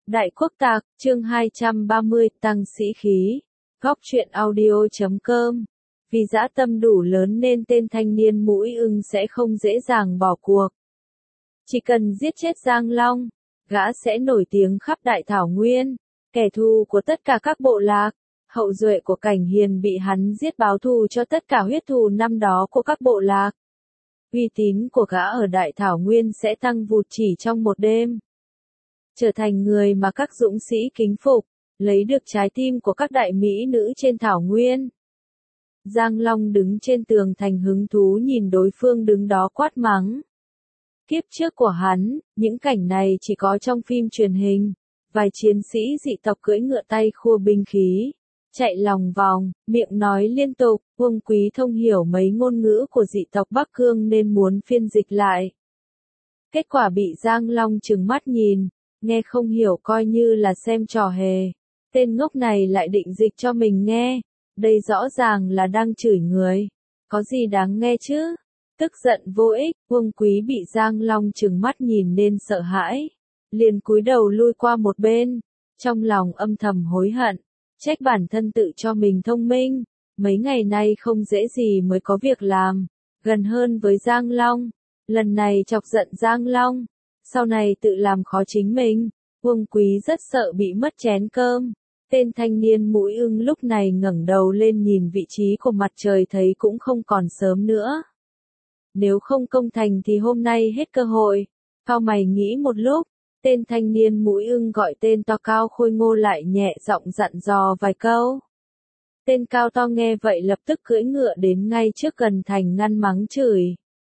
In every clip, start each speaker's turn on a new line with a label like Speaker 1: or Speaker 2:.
Speaker 1: Đại Quốc Tạc, chương 230, tăng sĩ khí. Góc truyện audio.com. Vì dã tâm đủ lớn nên tên thanh niên mũi ưng sẽ không dễ dàng bỏ cuộc. Chỉ cần giết chết Giang Long, gã sẽ nổi tiếng khắp Đại Thảo Nguyên, kẻ thù của tất cả các bộ lạc. Hậu duệ của Cảnh Hiền bị hắn giết báo thù cho tất cả huyết thù năm đó của các bộ lạc. Uy tín của gã ở Đại Thảo Nguyên sẽ tăng vụt chỉ trong một đêm. Trở thành người mà các dũng sĩ kính phục, lấy được trái tim của các đại mỹ nữ trên Thảo Nguyên. Giang Long đứng trên tường thành hứng thú nhìn đối phương đứng đó quát mắng. Kiếp trước của hắn, những cảnh này chỉ có trong phim truyền hình. Vài chiến sĩ dị tộc cưỡi ngựa tay khua binh khí, chạy lòng vòng, miệng nói liên tục. Uông Quý thông hiểu mấy ngôn ngữ của dị tộc Bắc Cương nên muốn phiên dịch lại. Kết quả bị Giang Long trừng mắt nhìn, nghe không hiểu coi như là xem trò hề. Tên ngốc này lại định dịch cho mình nghe, đây rõ ràng là đang chửi người. Có gì đáng nghe chứ? Tức giận vô ích, Uông Quý bị Giang Long trừng mắt nhìn nên sợ hãi, liền cúi đầu lui qua một bên, trong lòng âm thầm hối hận, trách bản thân tự cho mình thông minh, mấy ngày nay không dễ gì mới có việc làm, gần hơn với Giang Long, lần này chọc giận Giang Long, sau này tự làm khó chính mình. Uông Quý rất sợ bị mất chén cơm. Tên thanh niên mũi ưng lúc này ngẩng đầu lên nhìn vị trí của mặt trời thấy cũng không còn sớm nữa. Nếu không công thành thì hôm nay hết cơ hội. Cao mày nghĩ một lúc, tên thanh niên mũi ưng gọi tên to cao khôi ngô lại nhẹ giọng dặn dò vài câu. Tên cao to nghe vậy lập tức cưỡi ngựa đến ngay trước gần thành ngăn mắng chửi.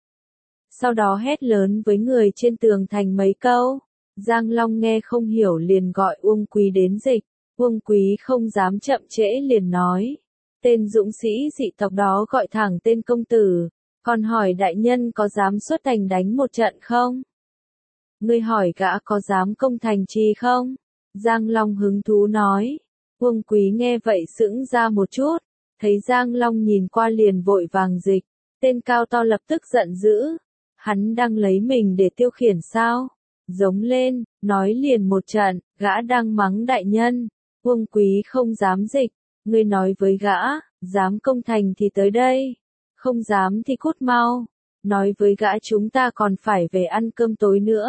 Speaker 1: Sau đó hét lớn với người trên tường thành mấy câu. Giang Long nghe không hiểu liền gọi Uông Quý đến dịch. Uông Quý không dám chậm trễ liền nói. Tên dũng sĩ dị tộc đó gọi thẳng tên công tử, còn hỏi đại nhân có dám xuất thành đánh một trận không? Ngươi hỏi gã có dám công thành chi không? Giang Long hứng thú nói. Uông Quý nghe vậy sững ra một chút, thấy Giang Long nhìn qua liền vội vàng dịch. Tên cao to lập tức giận dữ. Hắn đang lấy mình để tiêu khiển sao? Giống lên, nói liền một trận, gã đang mắng đại nhân. Uông Quý không dám dịch, ngươi nói với gã, dám công thành thì tới đây, không dám thì cút mau, nói với gã chúng ta còn phải về ăn cơm tối nữa.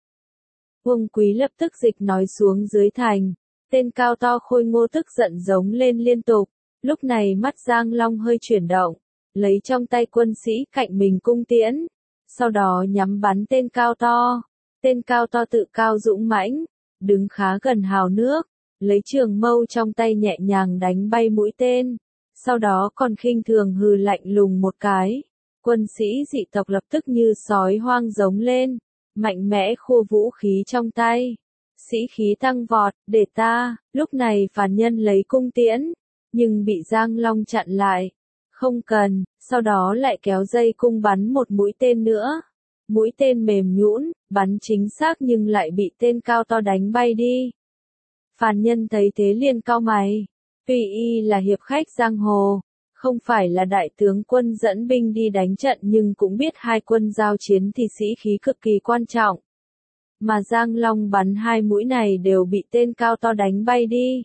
Speaker 1: Uông Quý lập tức dịch nói xuống dưới thành, tên cao to khôi ngô tức giận giống lên liên tục, lúc này mắt Giang Long hơi chuyển động, lấy trong tay quân sĩ cạnh mình cung tiễn, sau đó nhắm bắn tên cao to. Tên cao to tự cao dũng mãnh, đứng khá gần hào nước, lấy trường mâu trong tay nhẹ nhàng đánh bay mũi tên, sau đó còn khinh thường hừ lạnh lùng một cái. Quân sĩ dị tộc lập tức như sói hoang giống lên, mạnh mẽ khua vũ khí trong tay. Sĩ khí tăng vọt, để ta, lúc này phản nhân lấy cung tiễn, nhưng bị Giang Long chặn lại. Không cần, sau đó lại kéo dây cung bắn một mũi tên nữa. Mũi tên mềm nhũn, bắn chính xác nhưng lại bị tên cao to đánh bay đi. Phàn nhân thấy thế liền cau mày. Tuy y là hiệp khách giang hồ, không phải là đại tướng quân dẫn binh đi đánh trận nhưng cũng biết hai quân giao chiến thì sĩ khí cực kỳ quan trọng. Mà Giang Long bắn hai mũi này đều bị tên cao to đánh bay đi.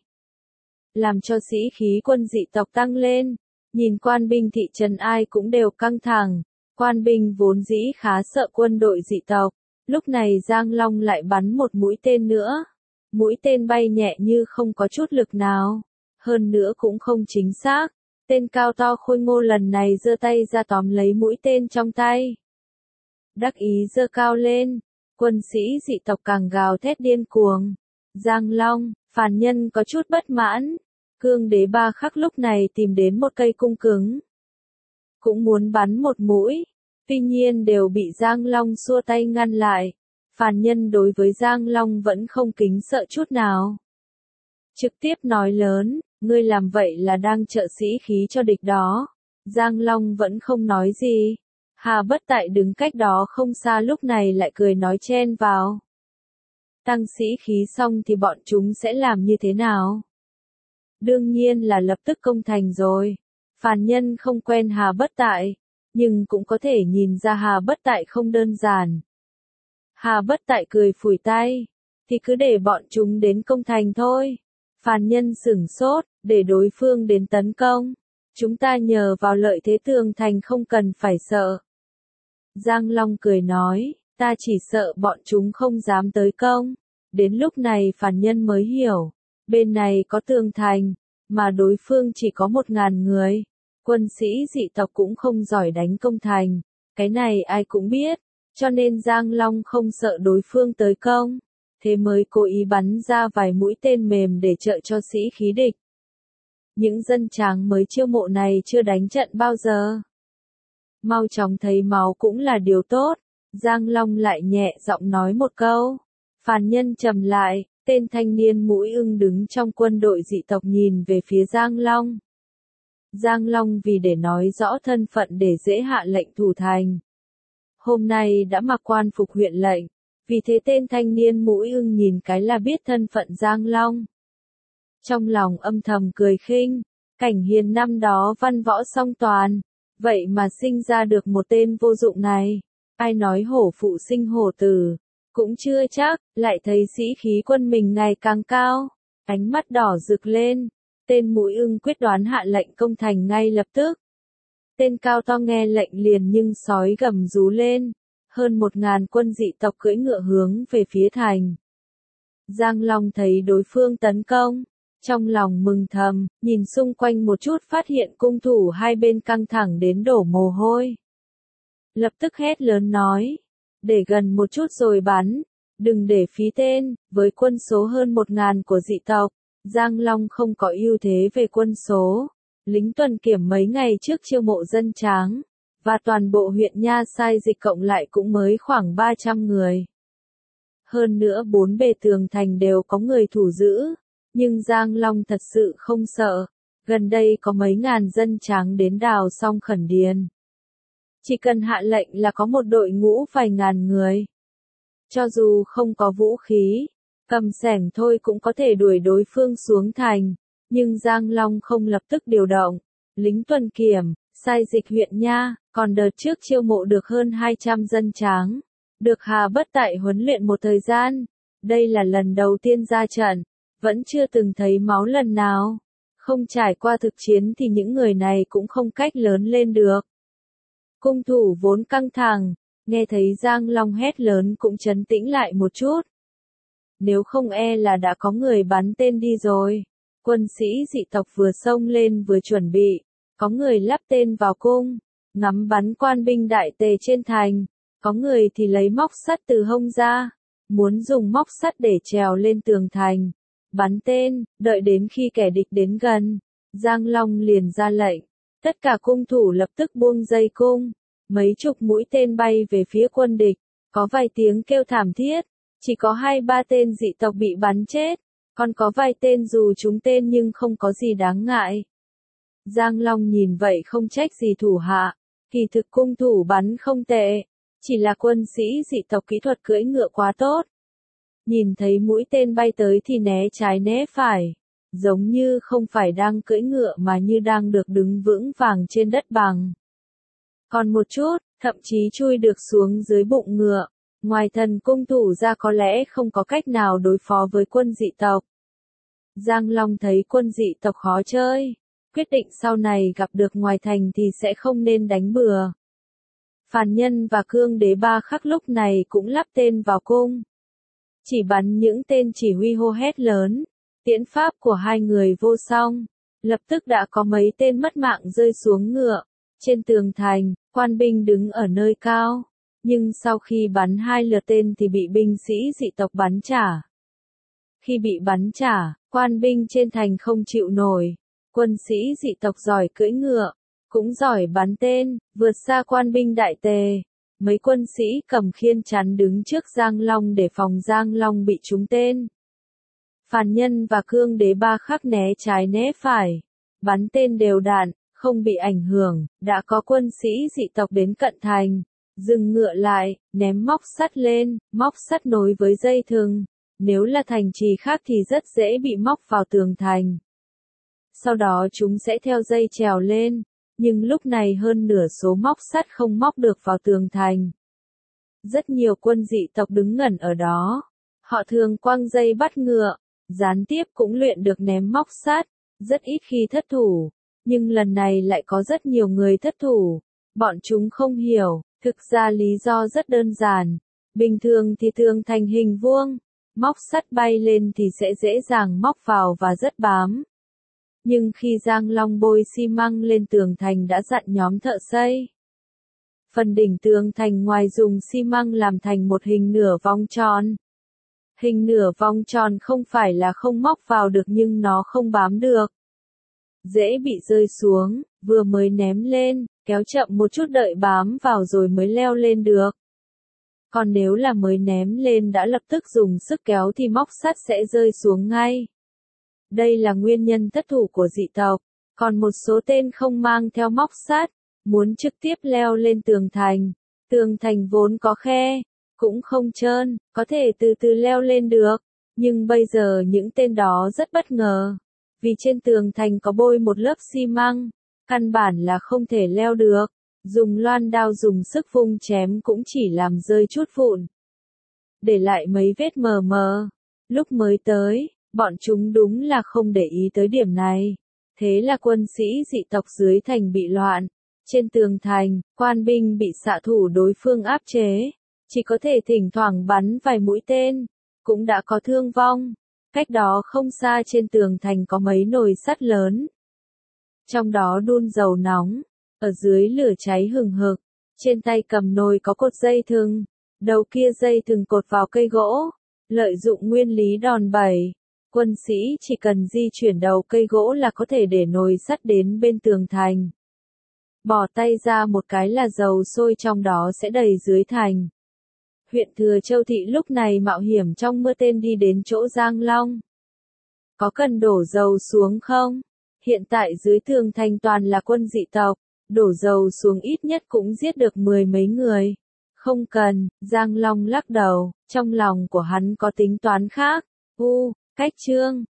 Speaker 1: Làm cho sĩ khí quân dị tộc tăng lên, nhìn quan binh thị trấn ai cũng đều căng thẳng. Quan binh vốn dĩ khá sợ quân đội dị tộc, lúc này Giang Long lại bắn một mũi tên nữa. Mũi tên bay nhẹ như không có chút lực nào, hơn nữa cũng không chính xác. Tên cao to khôi ngô lần này giơ tay ra tóm lấy mũi tên trong tay. Đắc ý giơ cao lên, quân sĩ dị tộc càng gào thét điên cuồng. Giang Long, phàn nhân có chút bất mãn. Cương Đế Ba Khắc lúc này tìm đến một cây cung cứng, cũng muốn bắn một mũi, tuy nhiên đều bị Giang Long xua tay ngăn lại. Phàn nhân đối với Giang Long vẫn không kính sợ chút nào. Trực tiếp nói lớn, ngươi làm vậy là đang trợ sĩ khí cho địch đó. Giang Long vẫn không nói gì. Hà Bất Tại đứng cách đó không xa lúc này lại cười nói chen vào. Tăng sĩ khí xong thì bọn chúng sẽ làm như thế nào? Đương nhiên là lập tức công thành rồi. Phàn nhân không quen Hà Bất Tại, nhưng cũng có thể nhìn ra Hà Bất Tại không đơn giản. Hà Bất Tại cười phủi tay. thì cứ để bọn chúng đến công thành thôi. Phàn Nhân sửng sốt, để đối phương đến tấn công. Chúng ta nhờ vào lợi thế tường thành không cần phải sợ. Giang Long cười nói, ta chỉ sợ bọn chúng không dám tới công. Đến lúc này Phàn Nhân mới hiểu, bên này có tường thành, mà đối phương chỉ có 1.000 người. Quân sĩ dị tộc cũng không giỏi đánh công thành, cái này ai cũng biết, cho nên Giang Long không sợ đối phương tới công, thế mới cố ý bắn ra vài mũi tên mềm để trợ cho sĩ khí địch. Những dân tráng mới chiêu mộ này chưa đánh trận bao giờ. Mau chóng thấy máu cũng là điều tốt, Giang Long lại nhẹ giọng nói một câu. Phàn Nhân trầm lại, tên thanh niên mũi ưng đứng trong quân đội dị tộc nhìn về phía Giang Long. Giang Long vì để nói rõ thân phận để dễ hạ lệnh thủ thành. Hôm nay đã mặc quan phục huyện lệnh, vì thế tên thanh niên mũi ưng nhìn cái là biết thân phận Giang Long. Trong lòng âm thầm cười khinh, Cảnh Hiền năm đó văn võ song toàn, vậy mà sinh ra được một tên vô dụng này. Ai nói hổ phụ sinh hổ tử, cũng chưa chắc, lại thấy sĩ khí quân mình ngày càng cao. Ánh mắt đỏ rực lên, tên mũi ưng quyết đoán hạ lệnh công thành ngay lập tức. Tên cao to nghe lệnh liền nhưng sói gầm rú lên, hơn 1.000 quân dị tộc cưỡi ngựa hướng về phía thành. Giang Long thấy đối phương tấn công, trong lòng mừng thầm, nhìn xung quanh một chút phát hiện cung thủ hai bên căng thẳng đến đổ mồ hôi. Lập tức hét lớn nói, để gần một chút rồi bắn, đừng để phí tên. Với quân số hơn 1.000 của dị tộc, Giang Long không có ưu thế về quân số. Lính tuần kiểm mấy ngày trước chiêu mộ dân tráng, và toàn bộ huyện Nha Sai Dịch cộng lại cũng mới khoảng 300 người. Hơn nữa 4 bề tường thành đều có người thủ giữ, nhưng Giang Long thật sự không sợ. Gần đây có mấy ngàn dân tráng đến đào xong khẩn điền. Chỉ cần hạ lệnh là có một đội ngũ vài ngàn người. Cho dù không có vũ khí, cầm xẻng thôi cũng có thể đuổi đối phương xuống thành. Nhưng Giang Long không lập tức điều động. Lính tuần kiểm, Sai Dịch huyện Nha, còn đợt trước chiêu mộ được hơn 200 dân tráng. Được Hà Bất Tại huấn luyện một thời gian. Đây là lần đầu tiên ra trận, vẫn chưa từng thấy máu lần nào. Không trải qua thực chiến thì những người này cũng không cách lớn lên được. Cung thủ vốn căng thẳng, nghe thấy Giang Long hét lớn cũng trấn tĩnh lại một chút. Nếu không e là đã có người bắn tên đi rồi. Quân sĩ dị tộc vừa xông lên vừa chuẩn bị, có người lắp tên vào cung, ngắm bắn quan binh đại tề trên thành, có người thì lấy móc sắt từ hông ra, muốn dùng móc sắt để trèo lên tường thành, bắn tên. Đợi đến khi kẻ địch đến gần, Giang Long liền ra lệnh, tất cả cung thủ lập tức buông dây cung, mấy chục mũi tên bay về phía quân địch, có vài tiếng kêu thảm thiết, chỉ có 2-3 tên dị tộc bị bắn chết. Còn có vài tên dù trúng tên nhưng không có gì đáng ngại. Giang Long nhìn vậy không trách gì thủ hạ, kỳ thực cung thủ bắn không tệ, chỉ là quân sĩ dị tộc kỹ thuật cưỡi ngựa quá tốt. Nhìn thấy mũi tên bay tới thì né trái né phải, giống như không phải đang cưỡi ngựa mà như đang được đứng vững vàng trên đất bằng. Còn một chút, thậm chí chui được xuống dưới bụng ngựa. Ngoài thần cung thủ ra có lẽ không có cách nào đối phó với quân dị tộc. Giang Long thấy quân dị tộc khó chơi, quyết định sau này gặp được ngoài thành thì sẽ không nên đánh bừa. Phàn Nhân và Cương Đế Ba Khắc lúc này cũng lắp tên vào cung. Chỉ bắn những tên chỉ huy hô hét lớn, tiễn pháp của hai người vô song, lập tức đã có mấy tên mất mạng rơi xuống ngựa. Trên tường thành, quan binh đứng ở nơi cao, nhưng sau khi bắn 2 lượt tên thì bị binh sĩ dị tộc bắn trả. Khi bị bắn trả, quan binh trên thành không chịu nổi. Quân sĩ dị tộc giỏi cưỡi ngựa, cũng giỏi bắn tên, vượt xa quan binh đại tề. Mấy quân sĩ cầm khiên chắn đứng trước Giang Long để phòng Giang Long bị trúng tên. Phàn Nhân và Cương Đế Ba Khắc né trái né phải, bắn tên đều đặn, không bị ảnh hưởng. Đã có quân sĩ dị tộc đến cận thành, dừng ngựa lại, ném móc sắt lên, móc sắt nối với dây thừng. Nếu là thành trì khác thì rất dễ bị móc vào tường thành. Sau đó chúng sẽ theo dây trèo lên, nhưng lúc này hơn nửa số móc sắt không móc được vào tường thành. Rất nhiều quân dị tộc đứng ngẩn ở đó. Họ thường quăng dây bắt ngựa, gián tiếp cũng luyện được ném móc sắt, rất ít khi thất thủ, nhưng lần này lại có rất nhiều người thất thủ. Bọn chúng không hiểu, thực ra lý do rất đơn giản. Bình thường thì tường thành hình vuông, móc sắt bay lên thì sẽ dễ dàng móc vào và rất bám. Nhưng khi Giang Long bôi xi măng lên tường thành đã dặn nhóm thợ xây. Phần đỉnh tường thành ngoài dùng xi măng làm thành một hình nửa vòng tròn. Hình nửa vòng tròn không phải là không móc vào được nhưng nó không bám được. Dễ bị rơi xuống, vừa mới ném lên, kéo chậm một chút đợi bám vào rồi mới leo lên được. Còn nếu là mới ném lên đã lập tức dùng sức kéo thì móc sắt sẽ rơi xuống ngay. Đây là nguyên nhân thất thủ của dị tộc. Còn một số tên không mang theo móc sắt, muốn trực tiếp leo lên tường thành. Tường thành vốn có khe, cũng không trơn, có thể từ từ leo lên được. Nhưng bây giờ những tên đó rất bất ngờ. Vì trên tường thành có bôi một lớp xi măng, căn bản là không thể leo được. Dùng loan đao dùng sức vung chém cũng chỉ làm rơi chút vụn, để lại mấy vết mờ mờ. Lúc mới tới, bọn chúng đúng là không để ý tới điểm này. Thế là quân sĩ dị tộc dưới thành bị loạn. Trên tường thành, quan binh bị xạ thủ đối phương áp chế, chỉ có thể thỉnh thoảng bắn vài mũi tên, cũng đã có thương vong. Cách đó không xa trên tường thành có mấy nồi sắt lớn, trong đó đun dầu nóng, ở dưới lửa cháy hừng hực, trên tay cầm nồi có cột dây thừng, đầu kia dây thừng cột vào cây gỗ, lợi dụng nguyên lý đòn bẩy. Quân sĩ chỉ cần di chuyển đầu cây gỗ là có thể để nồi sắt đến bên tường thành. Bỏ tay ra một cái là dầu sôi trong đó sẽ đầy dưới thành. Huyện Thừa Châu Thị lúc này mạo hiểm trong mưa tên đi đến chỗ Giang Long. Có cần đổ dầu xuống không? Hiện tại dưới tường thành toàn là quân dị tộc, đổ dầu xuống ít nhất cũng giết được 10 mấy người. Không cần, Giang Long lắc đầu, trong lòng của hắn có tính toán khác. Cách chương